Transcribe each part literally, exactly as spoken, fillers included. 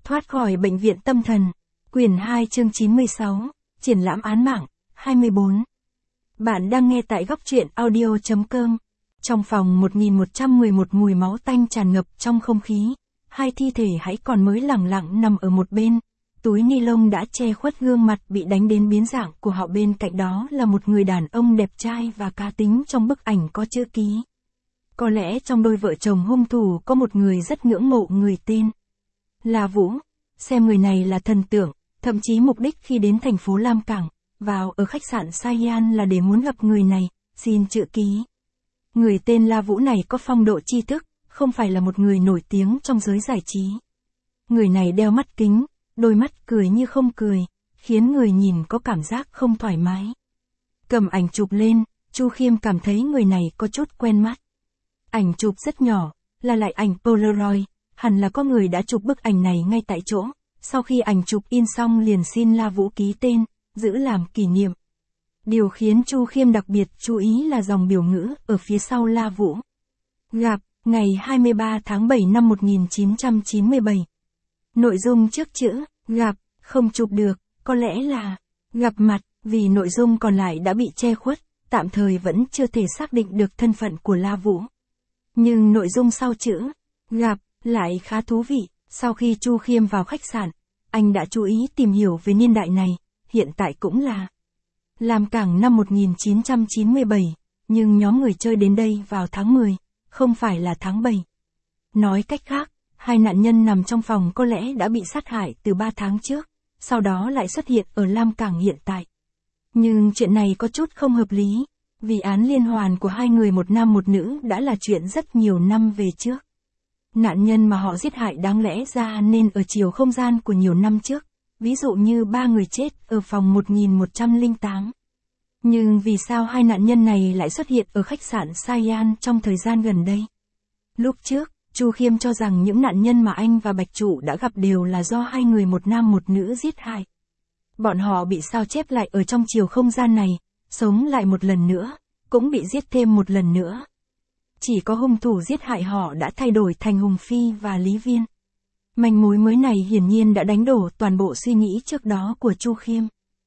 Thoát khỏi bệnh viện tâm thần. Quyển hai chương chín mươi sáu. Triển lãm án mạng. hai mươi bốn. Bạn đang nghe tại góc truyện audio chấm com. Trong phòng một nghìn một trăm mười một mùi máu tanh tràn ngập trong không khí. Hai thi thể hãy còn mới lẳng lặng nằm ở một bên. Túi ni lông đã che khuất gương mặt bị đánh đến biến dạng của họ, bên cạnh đó là một người đàn ông đẹp trai và cá tính trong bức ảnh có chữ ký. Có lẽ trong đôi vợ chồng hung thủ có một người rất ngưỡng mộ người tên La Vũ, xem người này là thần tượng, thậm chí mục đích khi đến thành phố Lam Cảng, vào ở khách sạn Saiyan là để muốn gặp người này, xin chữ ký. Người tên La Vũ này có phong độ tri thức, không phải là một người nổi tiếng trong giới giải trí. Người này đeo mắt kính, đôi mắt cười như không cười, khiến người nhìn có cảm giác không thoải mái. Cầm ảnh chụp lên, Chu Khiêm cảm thấy người này có chút quen mắt. Ảnh chụp rất nhỏ, là lại ảnh Polaroid, hẳn là có người đã chụp bức ảnh này ngay tại chỗ, sau khi ảnh chụp in xong liền xin La Vũ ký tên, giữ làm kỷ niệm. Điều khiến Chu Khiêm đặc biệt chú ý là dòng biểu ngữ ở phía sau La Vũ. Gặp, ngày hai mươi ba tháng bảy năm một nghìn chín trăm chín mươi bảy. Nội dung trước chữ, gặp, không chụp được, có lẽ là gặp mặt, vì nội dung còn lại đã bị che khuất, tạm thời vẫn chưa thể xác định được thân phận của La Vũ. Nhưng nội dung sau chữ, gặp, lại khá thú vị. Sau khi Chu Khiêm vào khách sạn, anh đã chú ý tìm hiểu về niên đại này, hiện tại cũng là Lam Cảng năm một nghìn chín trăm chín mươi bảy, nhưng nhóm người chơi đến đây vào tháng mười, không phải là tháng bảy. Nói cách khác, hai nạn nhân nằm trong phòng có lẽ đã bị sát hại từ ba tháng trước, sau đó lại xuất hiện ở Lam Cảng hiện tại. Nhưng chuyện này có chút không hợp lý, vì án liên hoàn của hai người một nam một nữ đã là chuyện rất nhiều năm về trước. Nạn nhân mà họ giết hại đáng lẽ ra nên ở chiều không gian của nhiều năm trước, ví dụ như ba người chết ở phòng một nghìn một trăm lẻ tám. Nhưng vì sao hai nạn nhân này lại xuất hiện ở khách sạn Saiyan trong thời gian gần đây? Lúc trước, Chu Khiêm cho rằng những nạn nhân mà anh và Bạch Trụ đã gặp đều là do hai người một nam một nữ giết hại. Bọn họ bị sao chép lại ở trong chiều không gian này, sống lại một lần nữa, cũng bị giết thêm một lần nữa. Chỉ có hung thủ giết hại họ đã thay đổi thành Hùng Phi và Lý Viên. Manh mối mới này hiển nhiên đã đánh đổ toàn bộ suy nghĩ trước đó của Chu Khiêm.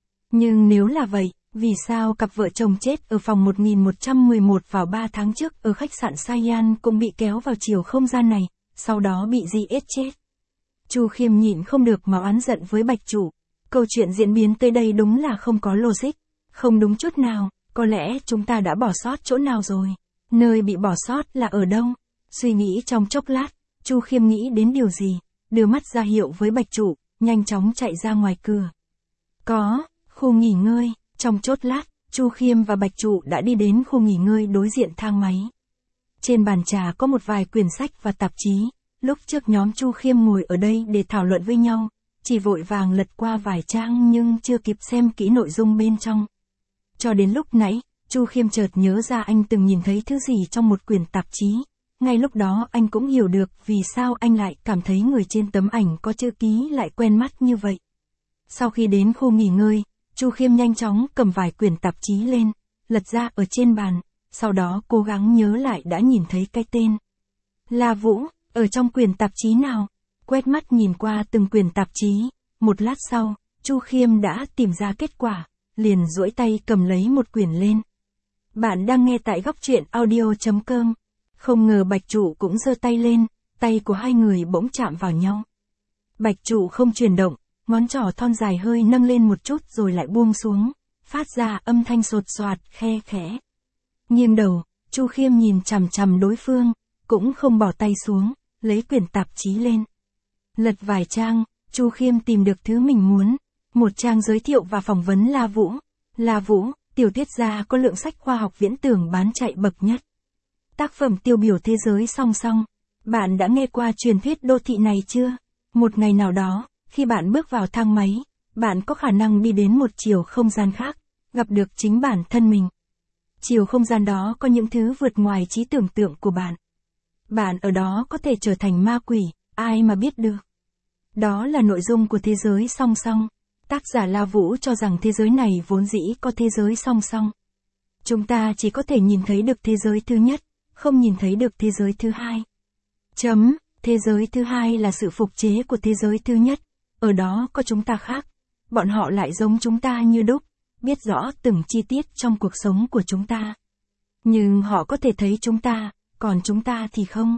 Nhưng nếu là vậy, vì sao cặp vợ chồng chết ở phòng một nghìn một trăm mười một vào ba tháng trước ở khách sạn Saiyan cũng bị kéo vào chiều không gian này, sau đó bị giết chết? Chu Khiêm nhịn không được mà oán giận với Bạch Trụ. Câu chuyện diễn biến tới đây đúng là không có logic, không đúng chút nào, có lẽ chúng ta đã bỏ sót chỗ nào rồi. Nơi bị bỏ sót là ở đâu? Suy nghĩ trong chốc lát, Chu Khiêm nghĩ đến điều gì, đưa mắt ra hiệu với Bạch Trụ, nhanh chóng chạy ra ngoài cửa. Có, khu nghỉ ngơi. Trong chốc lát, Chu Khiêm và Bạch Trụ đã đi đến khu nghỉ ngơi đối diện thang máy. Trên bàn trà có một vài quyển sách và tạp chí, lúc trước nhóm Chu Khiêm ngồi ở đây để thảo luận với nhau, chỉ vội vàng lật qua vài trang nhưng chưa kịp xem kỹ nội dung bên trong. Cho đến lúc nãy, Chu Khiêm chợt nhớ ra anh từng nhìn thấy thứ gì trong một quyển tạp chí. Ngay lúc đó anh cũng hiểu được vì sao anh lại cảm thấy người trên tấm ảnh có chữ ký lại quen mắt như vậy. Sau khi đến khu nghỉ ngơi, Chu Khiêm nhanh chóng cầm vài quyển tạp chí lên, lật ra ở trên bàn, sau đó cố gắng nhớ lại đã nhìn thấy cái tên La Vũ, ở trong quyển tạp chí nào. Quét mắt nhìn qua từng quyển tạp chí, một lát sau, Chu Khiêm đã tìm ra kết quả, liền duỗi tay cầm lấy một quyển lên. Bạn đang nghe tại góc truyện audio chấm com. Không ngờ Bạch Trụ cũng giơ tay lên, tay của hai người bỗng chạm vào nhau. Bạch Trụ không chuyển động, ngón trỏ thon dài hơi nâng lên một chút rồi lại buông xuống, phát ra âm thanh sột soạt khe khẽ. Nghiêng đầu, Chu Khiêm nhìn chằm chằm đối phương, cũng không bỏ tay xuống, lấy quyển tạp chí lên. Lật vài trang, Chu Khiêm tìm được thứ mình muốn. Một trang giới thiệu và phỏng vấn La Vũ. La Vũ, tiểu thuyết gia có lượng sách khoa học viễn tưởng bán chạy bậc nhất. Tác phẩm tiêu biểu thế giới song song. Bạn đã nghe qua truyền thuyết đô thị này chưa? Một ngày nào đó, khi bạn bước vào thang máy, bạn có khả năng đi đến một chiều không gian khác, gặp được chính bản thân mình. Chiều không gian đó có những thứ vượt ngoài trí tưởng tượng của bạn. Bạn ở đó có thể trở thành ma quỷ, ai mà biết được. Đó là nội dung của thế giới song song. Tác giả La Vũ cho rằng thế giới này vốn dĩ có thế giới song song. Chúng ta chỉ có thể nhìn thấy được thế giới thứ nhất, không nhìn thấy được thế giới thứ hai. Chấm, Thế giới thứ hai là sự phục chế của thế giới thứ nhất, ở đó có chúng ta khác. Bọn họ lại giống chúng ta như đúc, biết rõ từng chi tiết trong cuộc sống của chúng ta. Nhưng họ có thể thấy chúng ta, còn chúng ta thì không.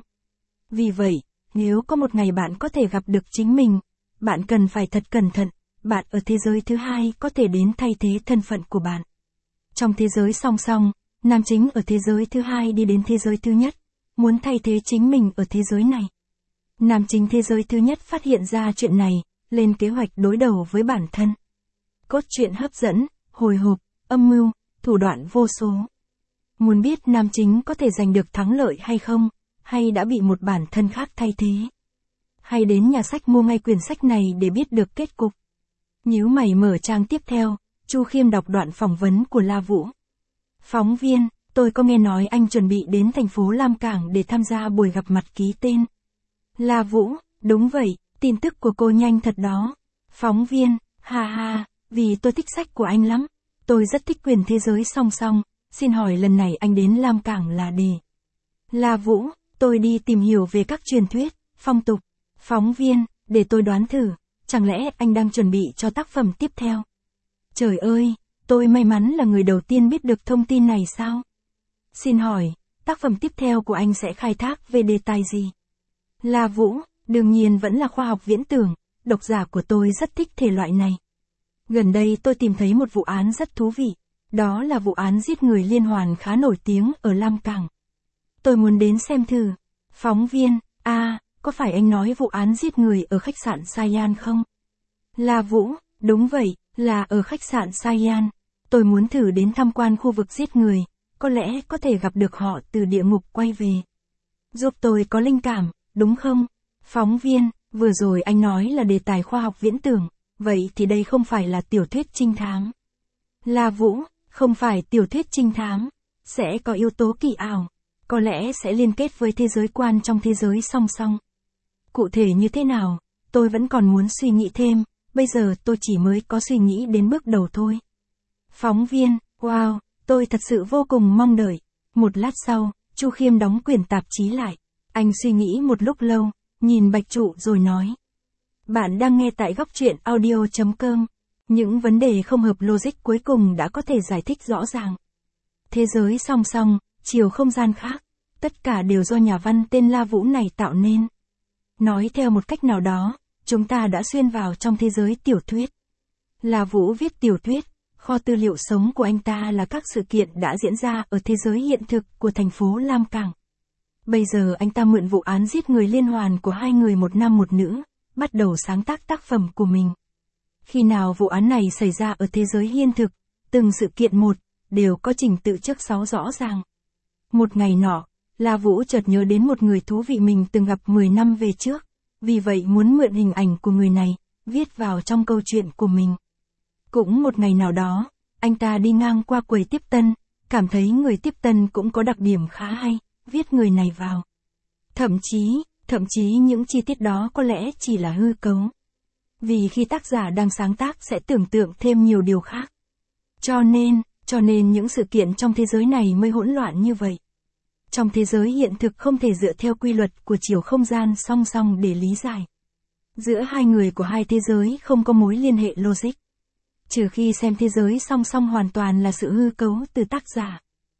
Vì vậy, nếu có một ngày bạn có thể gặp được chính mình, bạn cần phải thật cẩn thận, bạn ở thế giới thứ hai có thể đến thay thế thân phận của bạn. Trong thế giới song song, nam chính ở thế giới thứ hai đi đến thế giới thứ nhất, muốn thay thế chính mình ở thế giới này. Nam chính thế giới thứ nhất phát hiện ra chuyện này, lên kế hoạch đối đầu với bản thân. Cốt truyện hấp dẫn, hồi hộp, âm mưu, thủ đoạn vô số. Muốn biết nam chính có thể giành được thắng lợi hay không, hay đã bị một bản thân khác thay thế. Hay đến nhà sách mua ngay quyển sách này để biết được kết cục. Nhíu mày mở trang tiếp theo, Chu Khiêm đọc đoạn phỏng vấn của La Vũ. Phóng viên, tôi có nghe nói anh chuẩn bị đến thành phố Lam Cảng để tham gia buổi gặp mặt ký tên. La Vũ, đúng vậy, tin tức của cô nhanh thật đó. Phóng viên, ha ha, vì tôi thích sách của anh lắm. Tôi rất thích quyền thế giới song song, xin hỏi lần này anh đến Lam Cảng là để. La Vũ, tôi đi tìm hiểu về các truyền thuyết, phong tục. Phóng viên, để tôi đoán thử, chẳng lẽ anh đang chuẩn bị cho tác phẩm tiếp theo? Trời ơi, tôi may mắn là người đầu tiên biết được thông tin này sao? Xin hỏi, tác phẩm tiếp theo của anh sẽ khai thác về đề tài gì? La Vũ, đương nhiên vẫn là khoa học viễn tưởng, độc giả của tôi rất thích thể loại này. Gần đây tôi tìm thấy một vụ án rất thú vị, đó là vụ án giết người liên hoàn khá nổi tiếng ở Lam Cảng. Tôi muốn đến xem thử. Phóng viên, a, à, có phải anh nói vụ án giết người ở khách sạn Saiyan không? La Vũ, đúng vậy, là ở khách sạn Saiyan. Tôi muốn thử đến tham quan khu vực giết người, có lẽ có thể gặp được họ từ địa ngục quay về. Giúp tôi có linh cảm, đúng không? Phóng viên, vừa rồi anh nói là đề tài khoa học viễn tưởng, vậy thì đây không phải là tiểu thuyết trinh thám. La Vũ, không phải tiểu thuyết trinh thám, sẽ có yếu tố kỳ ảo, có lẽ sẽ liên kết với thế giới quan trong thế giới song song. Cụ thể như thế nào, tôi vẫn còn muốn suy nghĩ thêm, bây giờ tôi chỉ mới có suy nghĩ đến bước đầu thôi. Phóng viên, wow, tôi thật sự vô cùng mong đợi. Một lát sau, Chu Khiêm đóng quyển tạp chí lại. Anh suy nghĩ một lúc lâu, nhìn Bạch Trụ rồi nói. Bạn đang nghe tại góc truyện audio chấm com. Những vấn đề không hợp logic cuối cùng đã có thể giải thích rõ ràng. Thế giới song song, chiều không gian khác, tất cả đều do nhà văn tên La Vũ này tạo nên. Nói theo một cách nào đó, chúng ta đã xuyên vào trong thế giới tiểu thuyết. La Vũ viết tiểu thuyết, kho tư liệu sống của anh ta là các sự kiện đã diễn ra ở thế giới hiện thực của thành phố Lam Cảng. Bây giờ anh ta mượn vụ án giết người liên hoàn của hai người một nam một nữ, bắt đầu sáng tác tác phẩm của mình. Khi nào vụ án này xảy ra ở thế giới hiện thực, từng sự kiện một, đều có trình tự trước sau rõ ràng. Một ngày nọ, La Vũ chợt nhớ đến một người thú vị mình từng gặp mười năm về trước, vì vậy muốn mượn hình ảnh của người này, viết vào trong câu chuyện của mình. Cũng một ngày nào đó, anh ta đi ngang qua quầy tiếp tân, cảm thấy người tiếp tân cũng có đặc điểm khá hay, viết người này vào. Thậm chí, thậm chí những chi tiết đó có lẽ chỉ là hư cấu. Vì khi tác giả đang sáng tác sẽ tưởng tượng thêm nhiều điều khác. Cho nên, cho nên những sự kiện trong thế giới này mới hỗn loạn như vậy. Trong thế giới hiện thực không thể dựa theo quy luật của chiều không gian song song để lý giải. Giữa hai người của hai thế giới không có mối liên hệ logic. Trừ khi xem thế giới song song hoàn toàn là sự hư cấu từ tác giả.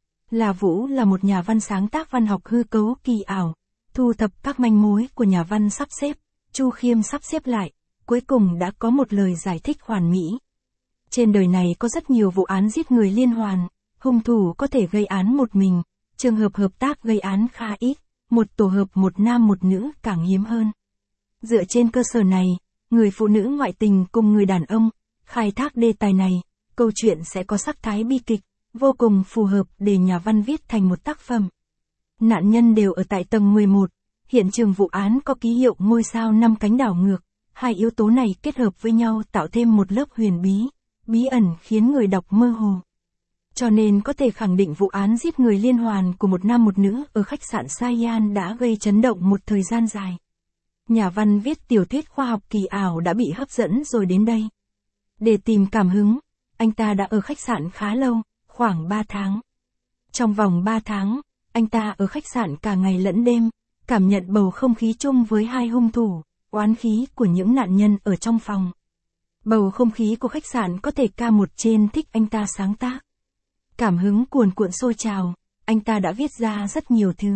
La Vũ là một nhà văn sáng tác văn học hư cấu kỳ ảo, thu thập các manh mối của nhà văn sắp xếp, Chu Khiêm sắp xếp lại, cuối cùng đã có một lời giải thích hoàn mỹ. Trên đời này có rất nhiều vụ án giết người liên hoàn, hung thủ có thể gây án một mình, trường hợp hợp tác gây án khá ít, một tổ hợp một nam một nữ càng hiếm hơn. Dựa trên cơ sở này, người phụ nữ ngoại tình cùng người đàn ông, khai thác đề tài này, câu chuyện sẽ có sắc thái bi kịch, vô cùng phù hợp để nhà văn viết thành một tác phẩm. Nạn nhân đều ở tại tầng mười một, hiện trường vụ án có ký hiệu ngôi sao năm cánh đảo ngược, hai yếu tố này kết hợp với nhau tạo thêm một lớp huyền bí, bí ẩn khiến người đọc mơ hồ. Cho nên có thể khẳng định vụ án giết người liên hoàn của một nam một nữ ở khách sạn Saiyan đã gây chấn động một thời gian dài. Nhà văn viết tiểu thuyết khoa học kỳ ảo đã bị hấp dẫn rồi đến đây. Để tìm cảm hứng, anh ta đã ở khách sạn khá lâu, khoảng ba tháng. Trong vòng ba tháng, anh ta ở khách sạn cả ngày lẫn đêm, cảm nhận bầu không khí chung với hai hung thủ, oán khí của những nạn nhân ở trong phòng. Bầu không khí của khách sạn có thể ca một trên thích anh ta sáng tác. Cảm hứng cuồn cuộn sôi trào, anh ta đã viết ra rất nhiều thứ.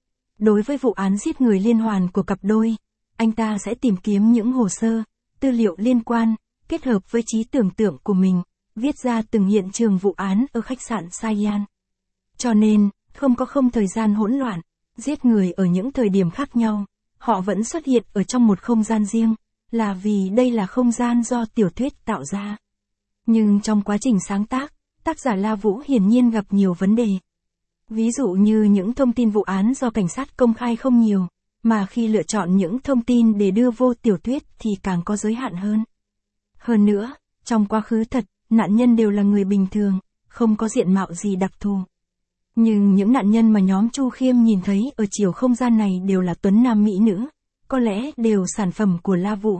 Đối với vụ án giết người liên hoàn của cặp đôi, anh ta sẽ tìm kiếm những hồ sơ, tư liệu liên quan, kết hợp với trí tưởng tượng của mình, viết ra từng hiện trường vụ án ở khách sạn Saiyan. Cho nên, không có không thời gian hỗn loạn, giết người ở những thời điểm khác nhau, họ vẫn xuất hiện ở trong một không gian riêng, là vì đây là không gian do tiểu thuyết tạo ra. Nhưng trong quá trình sáng tác, tác giả La Vũ hiển nhiên gặp nhiều vấn đề. Ví dụ như những thông tin vụ án do cảnh sát công khai không nhiều, mà khi lựa chọn những thông tin để đưa vô tiểu thuyết thì càng có giới hạn hơn. Hơn nữa, trong quá khứ thật, nạn nhân đều là người bình thường, không có diện mạo gì đặc thù. Nhưng những nạn nhân mà nhóm Chu Khiêm nhìn thấy ở chiều không gian này đều là tuấn nam mỹ nữ, có lẽ đều sản phẩm của La Vũ.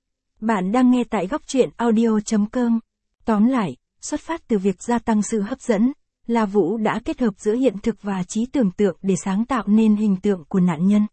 Bạn đang nghe tại góc truyện audio chấm com. Tóm lại, xuất phát từ việc gia tăng sự hấp dẫn, La Vũ đã kết hợp giữa hiện thực và trí tưởng tượng để sáng tạo nên hình tượng của nạn nhân.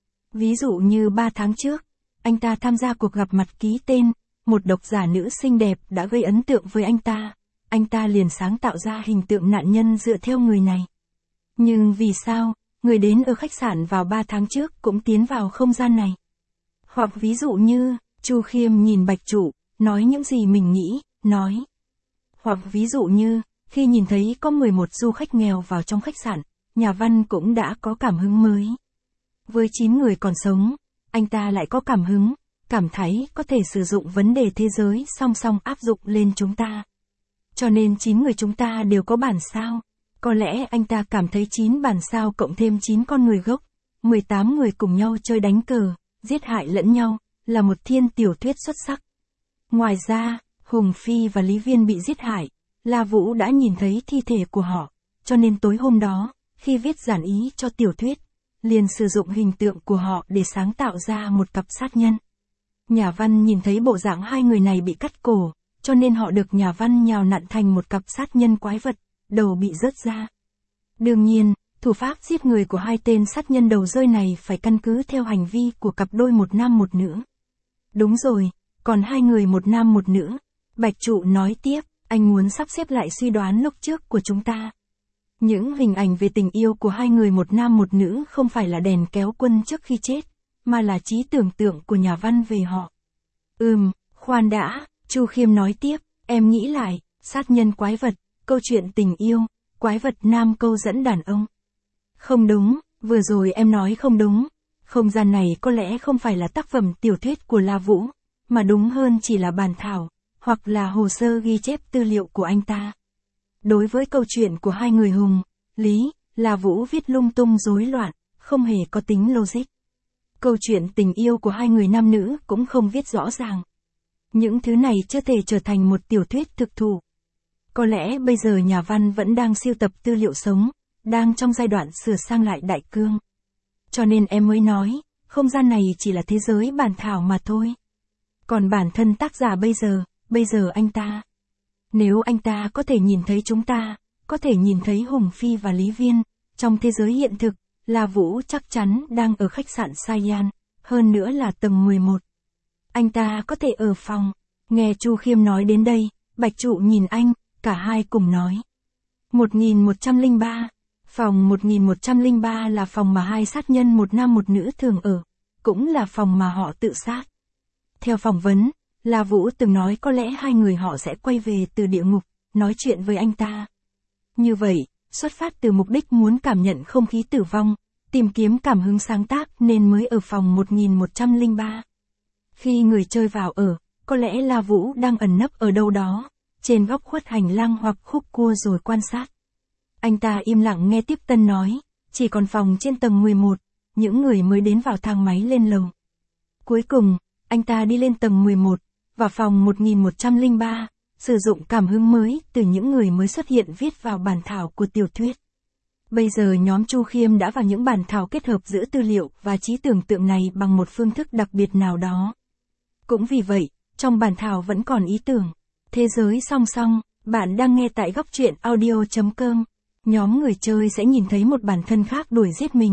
Ví dụ như ba tháng trước, anh ta tham gia cuộc gặp mặt ký tên, một độc giả nữ xinh đẹp đã gây ấn tượng với anh ta, anh ta liền sáng tạo ra hình tượng nạn nhân dựa theo người này. Nhưng vì sao, người đến ở khách sạn vào ba tháng trước cũng tiến vào không gian này? Hoặc ví dụ như, Chu Khiêm nhìn Bạch Trụ, nói những gì mình nghĩ, nói. Hoặc ví dụ như, khi nhìn thấy có mười một du khách nghèo vào trong khách sạn, nhà văn cũng đã có cảm hứng mới. Với chín người còn sống, anh ta lại có cảm hứng, cảm thấy có thể sử dụng vấn đề thế giới song song áp dụng lên chúng ta. Cho nên chín người chúng ta đều có bản sao. Có lẽ anh ta cảm thấy chín bản sao cộng thêm chín con người gốc, mười tám người cùng nhau chơi đánh cờ, giết hại lẫn nhau, là một thiên tiểu thuyết xuất sắc. Ngoài ra, Hùng Phi và Lý Viên bị giết hại, La Vũ đã nhìn thấy thi thể của họ, cho nên tối hôm đó, khi viết giản ý cho tiểu thuyết, liền sử dụng hình tượng của họ để sáng tạo ra một cặp sát nhân. Nhà văn nhìn thấy bộ dạng hai người này bị cắt cổ, cho nên họ được nhà văn nhào nặn thành một cặp sát nhân quái vật, đầu bị rớt ra. Đương nhiên, thủ pháp giết người của hai tên sát nhân đầu rơi này phải căn cứ theo hành vi của cặp đôi một nam một nữ. Đúng rồi, còn hai người một nam một nữ. Bạch Trụ nói tiếp, anh muốn sắp xếp lại suy đoán lúc trước của chúng ta. Những hình ảnh về tình yêu của hai người một nam một nữ không phải là đèn kéo quân trước khi chết, mà là trí tưởng tượng của nhà văn về họ. Ừm, khoan đã, Chu Khiêm nói tiếp, em nghĩ lại, sát nhân quái vật, câu chuyện tình yêu, quái vật nam câu dẫn đàn ông. Không đúng, vừa rồi em nói không đúng. Không gian này có lẽ không phải là tác phẩm tiểu thuyết của La Vũ, mà đúng hơn chỉ là bản thảo, hoặc là hồ sơ ghi chép tư liệu của anh ta. Đối với câu chuyện của hai người Hùng, Lý, La Vũ viết lung tung rối loạn, không hề có tính logic. Câu chuyện tình yêu của hai người nam nữ cũng không viết rõ ràng. Những thứ này chưa thể trở thành một tiểu thuyết thực thụ. Có lẽ bây giờ nhà văn vẫn đang sưu tập tư liệu sống, đang trong giai đoạn sửa sang lại đại cương. Cho nên em mới nói, không gian này chỉ là thế giới bản thảo mà thôi. Còn bản thân tác giả bây giờ, bây giờ anh ta. Nếu anh ta có thể nhìn thấy chúng ta, có thể nhìn thấy Hùng Phi và Lý Viên, trong thế giới hiện thực, La Vũ chắc chắn đang ở khách sạn Saiyan, hơn nữa là tầng mười một. Anh ta có thể ở phòng. Nghe Chu Khiêm nói đến đây, Bạch Trụ nhìn anh, cả hai cùng nói. một nghìn một trăm lẻ ba. Phòng một nghìn một trăm lẻ ba là phòng mà hai sát nhân một nam một nữ thường ở, cũng là phòng mà họ tự sát. Theo phỏng vấn, La Vũ từng nói có lẽ hai người họ sẽ quay về từ địa ngục, nói chuyện với anh ta. Như vậy, xuất phát từ mục đích muốn cảm nhận không khí tử vong, tìm kiếm cảm hứng sáng tác nên mới ở phòng một nghìn một trăm lẻ ba. Khi người chơi vào ở, có lẽ La Vũ đang ẩn nấp ở đâu đó, trên góc khuất hành lang hoặc khúc cua rồi quan sát. Anh ta im lặng nghe tiếp tân nói, chỉ còn phòng trên tầng mười một, những người mới đến vào thang máy lên lầu. Cuối cùng, anh ta đi lên tầng mười một, vào phòng một nghìn một trăm lẻ ba, sử dụng cảm hứng mới từ những người mới xuất hiện viết vào bản thảo của tiểu thuyết. Bây giờ nhóm Chu Khiêm đã vào những bản thảo kết hợp giữa tư liệu và trí tưởng tượng này bằng một phương thức đặc biệt nào đó. Cũng vì vậy, trong bản thảo vẫn còn ý tưởng, thế giới song song, bạn đang nghe tại góc truyện audio chấm com. Nhóm người chơi sẽ nhìn thấy một bản thân khác đuổi giết mình,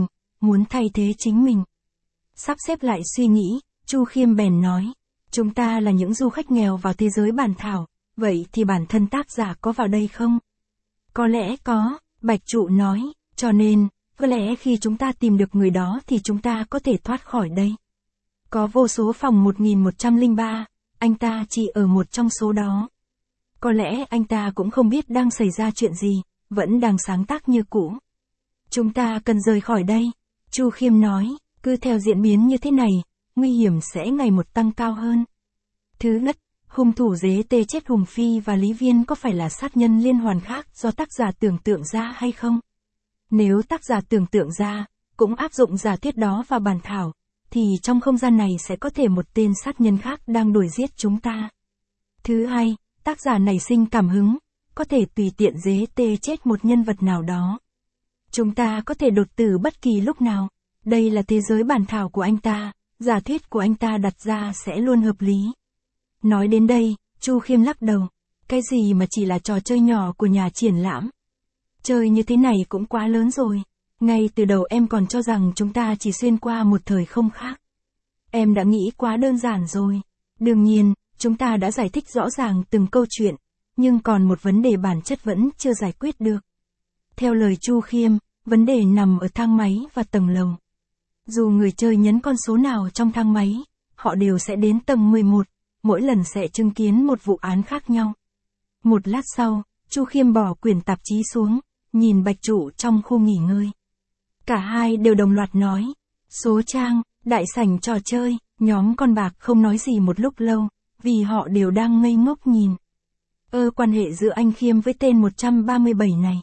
muốn thay thế chính mình. Sắp xếp lại suy nghĩ, Chu Khiêm bèn nói, chúng ta là những du khách nghèo vào thế giới bản thảo, vậy thì bản thân tác giả có vào đây không? Có lẽ có, Bạch Trụ nói, cho nên, có lẽ khi chúng ta tìm được người đó thì chúng ta có thể thoát khỏi đây. Có vô số phòng một nghìn một trăm lẻ ba, anh ta chỉ ở một trong số đó. Có lẽ anh ta cũng không biết đang xảy ra chuyện gì, vẫn đang sáng tác như cũ. Chúng ta cần rời khỏi đây, Chu Khiêm nói, cứ theo diễn biến như thế này, nguy hiểm sẽ ngày một tăng cao hơn. Thứ nhất, hung thủ dế tê chết Hùng Phi và Lý Viên có phải là sát nhân liên hoàn khác do tác giả tưởng tượng ra hay không? Nếu tác giả tưởng tượng ra, cũng áp dụng giả thuyết đó vào bản thảo, thì trong không gian này sẽ có thể một tên sát nhân khác đang đuổi giết chúng ta. Thứ hai, tác giả nảy sinh cảm hứng, có thể tùy tiện dế tê chết một nhân vật nào đó. Chúng ta có thể đột tử bất kỳ lúc nào, đây là thế giới bản thảo của anh ta, giả thuyết của anh ta đặt ra sẽ luôn hợp lý. Nói đến đây, Chu Khiêm lắc đầu, cái gì mà chỉ là trò chơi nhỏ của nhà triển lãm. Chơi như thế này cũng quá lớn rồi, ngay từ đầu em còn cho rằng chúng ta chỉ xuyên qua một thời không khác. Em đã nghĩ quá đơn giản rồi. Đương nhiên, chúng ta đã giải thích rõ ràng từng câu chuyện, nhưng còn một vấn đề bản chất vẫn chưa giải quyết được. Theo lời Chu Khiêm, vấn đề nằm ở thang máy và tầng lầu. Dù người chơi nhấn con số nào trong thang máy, họ đều sẽ đến tầng mười một, mỗi lần sẽ chứng kiến một vụ án khác nhau. Một lát sau, Chu Khiêm bỏ quyển tạp chí xuống, nhìn Bạch Trụ trong khu nghỉ ngơi. Cả hai đều đồng loạt nói, số trang, đại sảnh trò chơi, nhóm con bạc không nói gì một lúc lâu, vì họ đều đang ngây ngốc nhìn. Ơ quan hệ giữa anh Khiêm với tên một trăm ba mươi bảy này.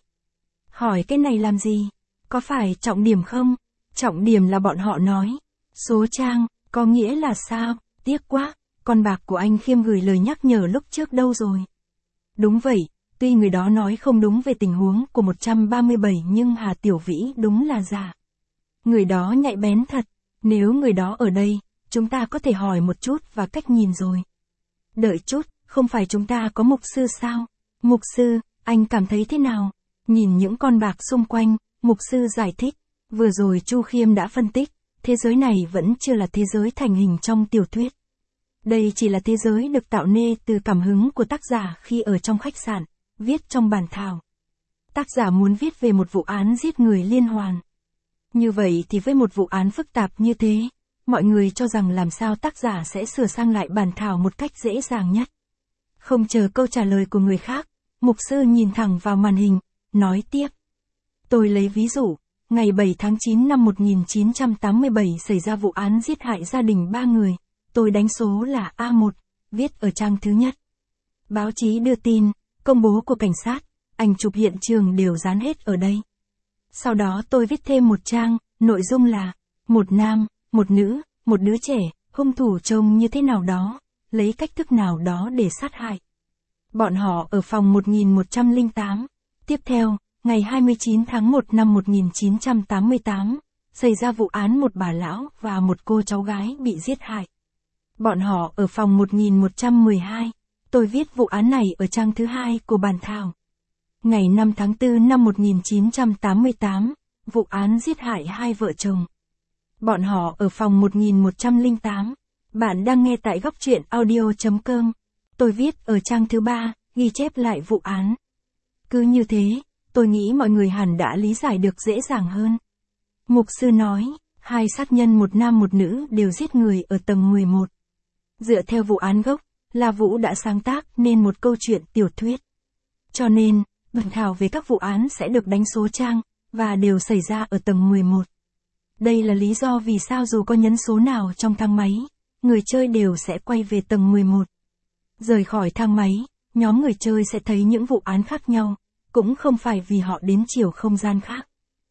Hỏi cái này làm gì? Có phải trọng điểm không? Trọng điểm là bọn họ nói. Số trang, có nghĩa là sao? Tiếc quá, con bạc của anh Khiêm gửi lời nhắc nhở lúc trước đâu rồi? Đúng vậy, tuy người đó nói không đúng về tình huống của một trăm ba mươi bảy nhưng Hà Tiểu Vĩ đúng là giả. Người đó nhạy bén thật, nếu người đó ở đây, chúng ta có thể hỏi một chút và cách nhìn rồi. Đợi chút, không phải chúng ta có mục sư sao? Mục sư, anh cảm thấy thế nào? Nhìn những con bạc xung quanh, mục sư giải thích, vừa rồi Chu Khiêm đã phân tích, thế giới này vẫn chưa là thế giới thành hình trong tiểu thuyết. Đây chỉ là thế giới được tạo nên từ cảm hứng của tác giả khi ở trong khách sạn, viết trong bản thảo. Tác giả muốn viết về một vụ án giết người liên hoàn. Như vậy thì với một vụ án phức tạp như thế, mọi người cho rằng làm sao tác giả sẽ sửa sang lại bản thảo một cách dễ dàng nhất. Không chờ câu trả lời của người khác, mục sư nhìn thẳng vào màn hình, nói tiếp. Tôi lấy ví dụ, ngày bảy tháng chín năm một nghìn chín trăm tám mươi bảy xảy ra vụ án giết hại gia đình ba người, tôi đánh số là A một, viết ở trang thứ nhất. Báo chí đưa tin, công bố của cảnh sát, ảnh chụp hiện trường đều dán hết ở đây. Sau đó tôi viết thêm một trang, nội dung là, một nam, một nữ, một đứa trẻ, hung thủ trông như thế nào đó, lấy cách thức nào đó để sát hại. Bọn họ ở phòng một nghìn một trăm lẻ tám. Tiếp theo, ngày hai mươi chín tháng một năm một nghìn chín trăm tám mươi tám, xảy ra vụ án một bà lão và một cô cháu gái bị giết hại. Bọn họ ở phòng một nghìn một trăm mười hai. Tôi viết vụ án này ở trang thứ hai của bản thảo. Ngày năm tháng tư năm một nghìn chín trăm tám mươi tám, vụ án giết hại hai vợ chồng. Bọn họ ở phòng một nghìn một trăm lẻ tám. Bạn đang nghe tại góc truyện audio chấm com. Tôi viết ở trang thứ ba, ghi chép lại vụ án. Cứ như thế, tôi nghĩ mọi người hẳn đã lý giải được dễ dàng hơn. Mục sư nói, hai sát nhân một nam một nữ đều giết người ở tầng mười một. Dựa theo vụ án gốc, La Vũ đã sáng tác nên một câu chuyện tiểu thuyết. Cho nên, bản thảo về các vụ án sẽ được đánh số trang, và đều xảy ra ở tầng mười một. Đây là lý do vì sao dù có nhấn số nào trong thang máy, người chơi đều sẽ quay về tầng mười một. Rời khỏi thang máy, nhóm người chơi sẽ thấy những vụ án khác nhau, cũng không phải vì họ đến chiều không gian khác,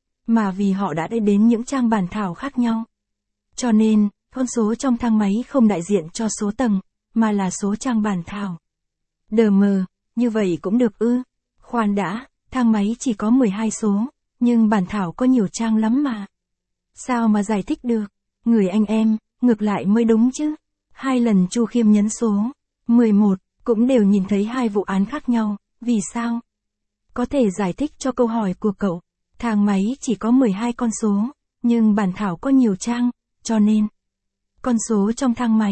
mà vì họ đã đi đến những trang bản thảo khác nhau. Cho nên, con số trong thang máy không đại diện cho số tầng, mà là số trang bản thảo. Đờ mờ, như vậy cũng được ư? Khoan đã, thang máy chỉ có mười hai số, nhưng bản thảo có nhiều trang lắm mà. Sao mà giải thích được? Người anh em, ngược lại mới đúng chứ. Hai lần Chu Khiêm nhấn số mười một, cũng đều nhìn thấy hai vụ án khác nhau, vì sao? Có thể giải thích cho câu hỏi của cậu, thang máy chỉ có mười hai con số, nhưng bản thảo có nhiều trang, cho nên con số trong thang máy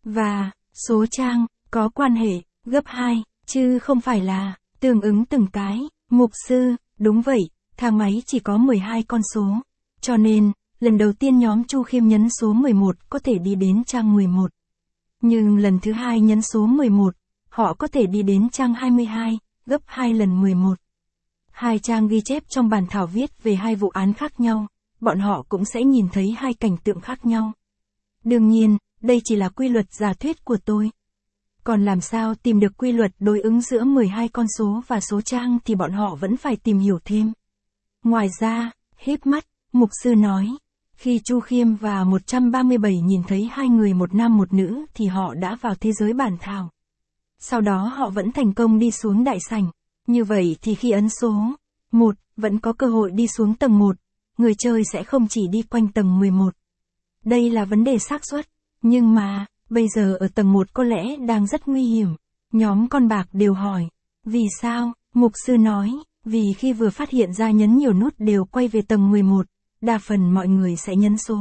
và số trang có quan hệ gấp hai, chứ không phải là tương ứng từng cái. Mục sư, đúng vậy, thang máy chỉ có mười hai con số, cho nên lần đầu tiên nhóm Chu Khiêm nhấn số mười một có thể đi đến trang mười một. Nhưng lần thứ hai nhấn số mười một, họ có thể đi đến trang hai mươi hai, gấp hai lần mười một. Hai trang ghi chép trong bản thảo viết về hai vụ án khác nhau, bọn họ cũng sẽ nhìn thấy hai cảnh tượng khác nhau. Đương nhiên, đây chỉ là quy luật giả thuyết của tôi. Còn làm sao tìm được quy luật đối ứng giữa mười hai con số và số trang thì bọn họ vẫn phải tìm hiểu thêm. Ngoài ra, híp mắt, mục sư nói, khi Chu Khiêm và một trăm ba mươi bảy nhìn thấy hai người một nam một nữ thì họ đã vào thế giới bản thảo. Sau đó họ vẫn thành công đi xuống đại sảnh. Như vậy thì khi ấn số một, vẫn có cơ hội đi xuống tầng một, người chơi sẽ không chỉ đi quanh tầng mười một. Đây là vấn đề xác suất, nhưng mà, bây giờ ở tầng một có lẽ đang rất nguy hiểm. Nhóm con bạc đều hỏi, vì sao? Mục sư nói, vì khi vừa phát hiện ra nhấn nhiều nút đều quay về tầng mười một, đa phần mọi người sẽ nhấn số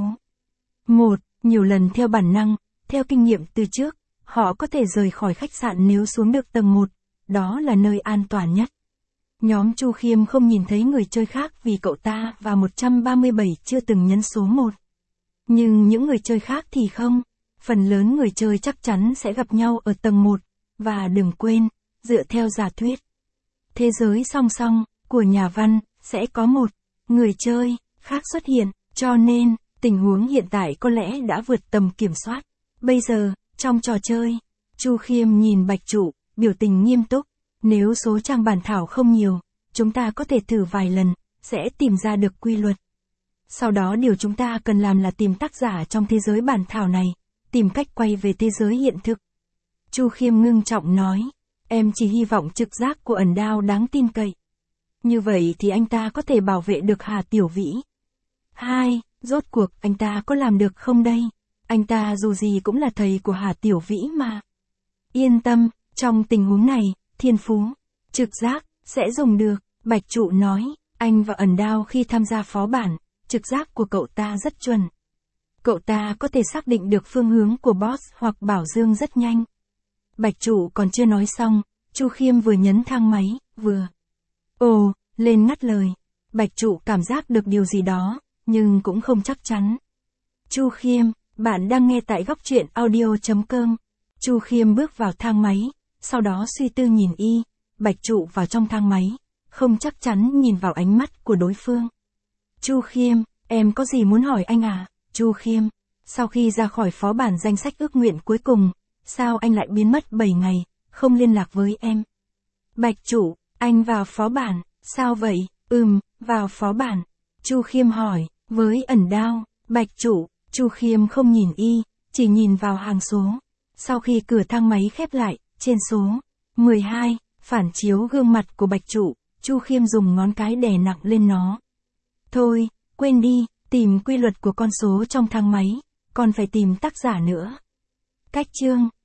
một, nhiều lần theo bản năng, theo kinh nghiệm từ trước, họ có thể rời khỏi khách sạn nếu xuống được tầng một, đó là nơi an toàn nhất. Nhóm Chu Khiêm không nhìn thấy người chơi khác vì cậu ta và một trăm ba mươi bảy chưa từng nhấn số một. Nhưng những người chơi khác thì không, phần lớn người chơi chắc chắn sẽ gặp nhau ở tầng một, và đừng quên, dựa theo giả thuyết thế giới song song của nhà văn, sẽ có một người chơi khác xuất hiện, cho nên, tình huống hiện tại có lẽ đã vượt tầm kiểm soát. Bây giờ, trong trò chơi, Chu Khiêm nhìn Bạch Trụ, biểu tình nghiêm túc, nếu số trang bản thảo không nhiều, chúng ta có thể thử vài lần, sẽ tìm ra được quy luật. Sau đó điều chúng ta cần làm là tìm tác giả trong thế giới bản thảo này, tìm cách quay về thế giới hiện thực. Chu Khiêm ngưng trọng nói, em chỉ hy vọng trực giác của ẩn đao đáng tin cậy. Như vậy thì anh ta có thể bảo vệ được Hà Tiểu Vĩ. Hai, rốt cuộc anh ta có làm được không đây? Anh ta dù gì cũng là thầy của Hà Tiểu Vĩ mà. Yên tâm, trong tình huống này, thiên phú, trực giác, sẽ dùng được. Bạch Trụ nói, anh và ẩn đao khi tham gia phó bản, trực giác của cậu ta rất chuẩn. Cậu ta có thể xác định được phương hướng của boss hoặc bảo dương rất nhanh. Bạch Trụ còn chưa nói xong, Chu Khiêm vừa nhấn thang máy, vừa ồ, lên ngắt lời. Bạch Trụ cảm giác được điều gì đó, nhưng cũng không chắc chắn. Chu Khiêm, bạn đang nghe tại góc truyện audio chấm com. Chu Khiêm bước vào thang máy, sau đó suy tư nhìn y, Bạch Trụ vào trong thang máy, không chắc chắn nhìn vào ánh mắt của đối phương. Chu Khiêm, em có gì muốn hỏi anh à? Chu Khiêm, sau khi ra khỏi phó bản danh sách ước nguyện cuối cùng, sao anh lại biến mất bảy ngày, không liên lạc với em? Bạch Trụ, anh vào phó bản, sao vậy? Ừm, vào phó bản. Chu Khiêm hỏi, với ẩn đao, Bạch Trụ, Chu Khiêm không nhìn y, chỉ nhìn vào hàng số. Sau khi cửa thang máy khép lại, trên số mười hai, phản chiếu gương mặt của Bạch Trụ, Chu Khiêm dùng ngón cái đè nặng lên nó. Thôi, quên đi, tìm quy luật của con số trong thang máy, còn phải tìm tác giả nữa. Cách chương